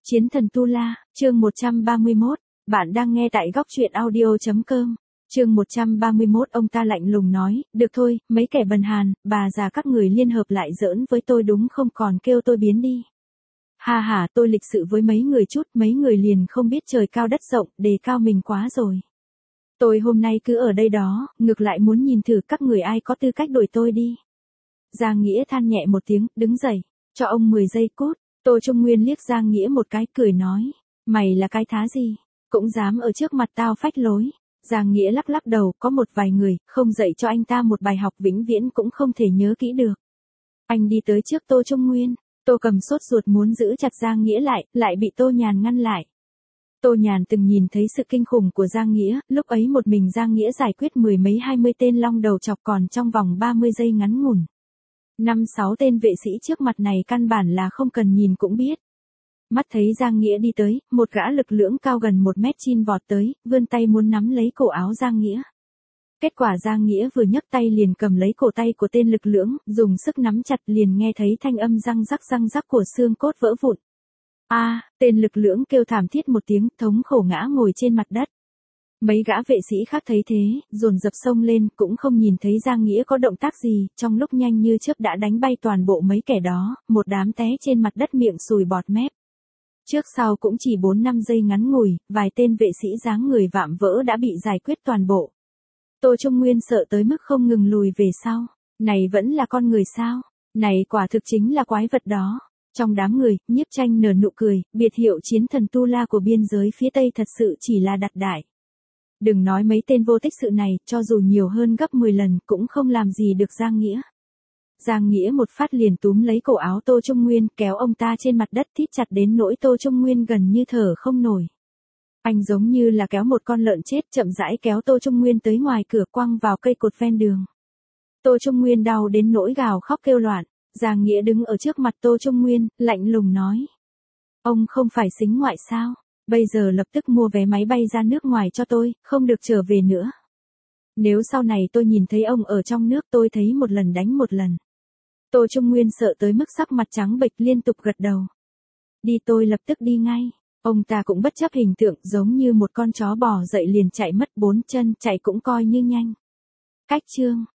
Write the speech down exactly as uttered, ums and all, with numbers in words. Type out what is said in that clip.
Chiến thần Tu La, chương một trăm ba mươi mốt, bạn đang nghe tại góc truyện audio.com. Chương một trăm ba mươi mốt ông ta lạnh lùng nói, được thôi, mấy kẻ bần hàn, bà già các người liên hợp lại giỡn với tôi đúng không, còn kêu tôi biến đi. Ha ha, tôi lịch sự với mấy người chút, mấy người liền không biết trời cao đất rộng, đề cao mình quá rồi. Tôi hôm nay cứ ở đây đó, ngược lại muốn nhìn thử các người ai có tư cách đuổi tôi đi. Giang Nghĩa than nhẹ một tiếng, đứng dậy, cho ông mười giây cút. Tô Trung Nguyên liếc Giang Nghĩa một cái, cười nói, mày là cái thá gì, cũng dám ở trước mặt tao phách lối. Giang Nghĩa lắc lắc đầu, có một vài người, không dạy cho anh ta một bài học vĩnh viễn cũng không thể nhớ kỹ được. Anh đi tới trước Tô Trung Nguyên, Tô Cầm sốt ruột muốn giữ chặt Giang Nghĩa lại, lại bị Tô Nhàn ngăn lại. Tô Nhàn từng nhìn thấy sự kinh khủng của Giang Nghĩa, lúc ấy một mình Giang Nghĩa giải quyết mười mấy hai mươi tên long đầu chọc còn trong vòng ba mươi giây ngắn ngủn. Năm sáu tên vệ sĩ trước mặt này căn bản là không cần nhìn cũng biết. Mắt thấy Giang Nghĩa đi tới, một gã lực lưỡng cao gần một mét chin vọt tới, vươn tay muốn nắm lấy cổ áo Giang Nghĩa. Kết quả Giang Nghĩa vừa nhấc tay liền cầm lấy cổ tay của tên lực lưỡng, dùng sức nắm chặt liền nghe thấy thanh âm răng rắc răng rắc của xương cốt vỡ vụn. A, à, tên lực lưỡng kêu thảm thiết một tiếng, thống khổ ngã ngồi trên mặt đất. Mấy gã vệ sĩ khác thấy thế, dồn dập xông lên, cũng không nhìn thấy Giang Nghĩa có động tác gì, trong lúc nhanh như chớp đã đánh bay toàn bộ mấy kẻ đó, một đám té trên mặt đất miệng sùi bọt mép. Trước sau cũng chỉ bốn năm giây ngắn ngủi, vài tên vệ sĩ dáng người vạm vỡ đã bị giải quyết toàn bộ. Tô Trung Nguyên sợ tới mức không ngừng lùi về sau, này vẫn là con người sao, này quả thực chính là quái vật đó. Trong đám người, Nhiếp Tranh nở nụ cười, biệt hiệu chiến thần Tu La của biên giới phía Tây thật sự chỉ là đặt đại. Đừng nói mấy tên vô tích sự này, cho dù nhiều hơn gấp mười lần cũng không làm gì được Giang Nghĩa. Giang Nghĩa một phát liền túm lấy cổ áo Tô Trung Nguyên, kéo ông ta trên mặt đất thít chặt đến nỗi Tô Trung Nguyên gần như thở không nổi. Anh giống như là kéo một con lợn chết, chậm rãi kéo Tô Trung Nguyên tới ngoài cửa, quăng vào cây cột ven đường. Tô Trung Nguyên đau đến nỗi gào khóc kêu loạn. Giang Nghĩa đứng ở trước mặt Tô Trung Nguyên, lạnh lùng nói. Ông không phải sính ngoại sao? Bây giờ lập tức mua vé máy bay ra nước ngoài cho tôi, không được trở về nữa. Nếu sau này tôi nhìn thấy ông ở trong nước tôi thấy một lần đánh một lần. Tô Trung Nguyên sợ tới mức sắc mặt trắng bệch liên tục gật đầu. Đi, tôi lập tức đi ngay. Ông ta cũng bất chấp hình tượng, giống như một con chó bò dậy liền chạy mất bốn chân, chạy cũng coi như nhanh. Cách chương